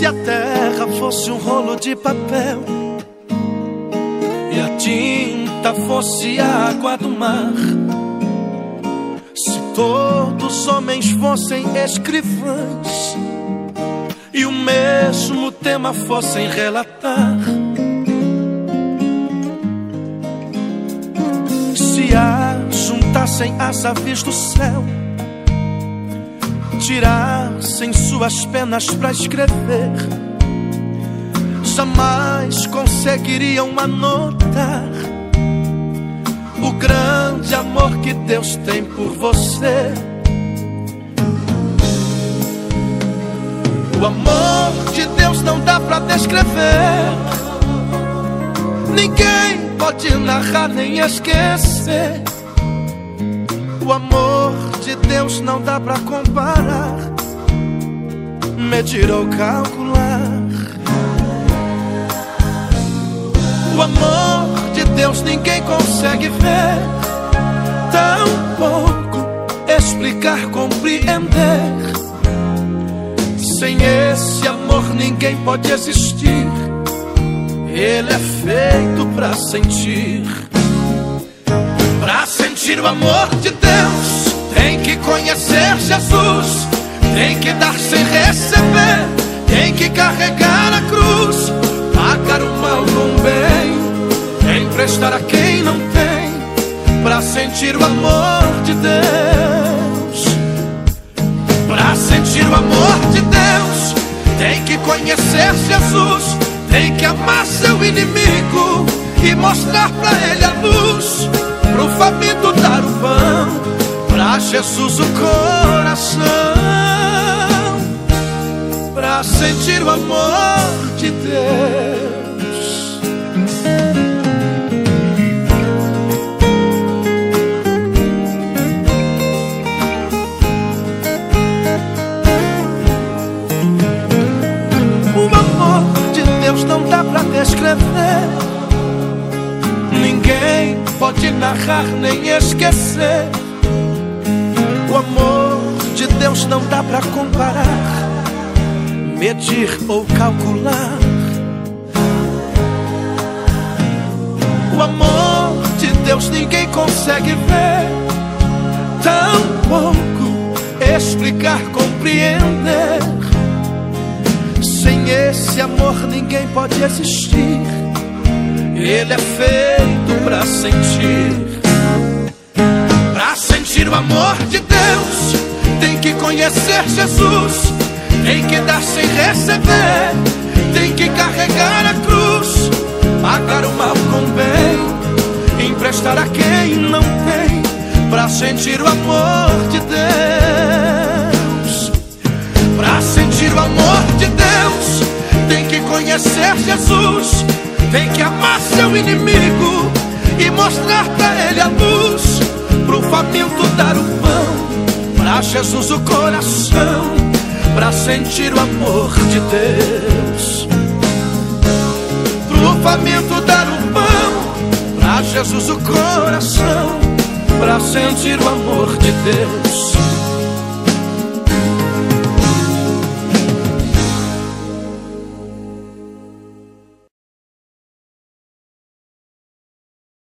a terra fosse um rolo de papel e a tinta fosse a água do mar, se todos os homens fossem escrivães e o mesmo tema fossem relatar, se ajuntassem as aves do céu, tirassem suas penas para escrever, jamais conseguiriam anotar o grande amor que Deus tem por você. O amor de Deus não dá pra descrever, ninguém pode narrar nem esquecer. O amor de Deus não dá pra comparar, medir ou calcular. O amor de Deus ninguém consegue ver, tampouco explicar, compreender. Sem esse amor ninguém pode existir, ele é feito pra sentir. Pra sentir o amor de Deus, tem que conhecer Jesus, tem que dar sem receber, tem que carregar a cruz, pagar o mal com o bem, emprestar a quem não tem. Pra sentir o amor de Deus, pra sentir o amor de Deus, tem que conhecer Jesus, tem que amar seu inimigo e mostrar pra ele a luz, pro faminto dar o pão, pra Jesus o coração. Pra sentir o amor de Deus. O amor de Deus não dá pra descrever, ninguém pode narrar nem esquecer. O amor de Deus não dá pra comparar, medir ou calcular. O amor de Deus ninguém consegue ver, tampouco explicar, compreender. Sem esse amor ninguém pode existir, ele é feito pra sentir. Pra sentir o amor de Deus, tem que conhecer Jesus, tem que dar sem receber, tem que carregar a cruz, pagar o mal com o bem, emprestar a quem não tem. Pra sentir o amor de Deus, pra sentir o amor de Deus, tem que conhecer Jesus, tem que amar seu inimigo e mostrar pra ele a luz, pro faminto dar o pão, pra Jesus o coração. Pra sentir o amor de Deus, pro faminto dar o pão, pra Jesus o coração. Pra sentir o amor de Deus.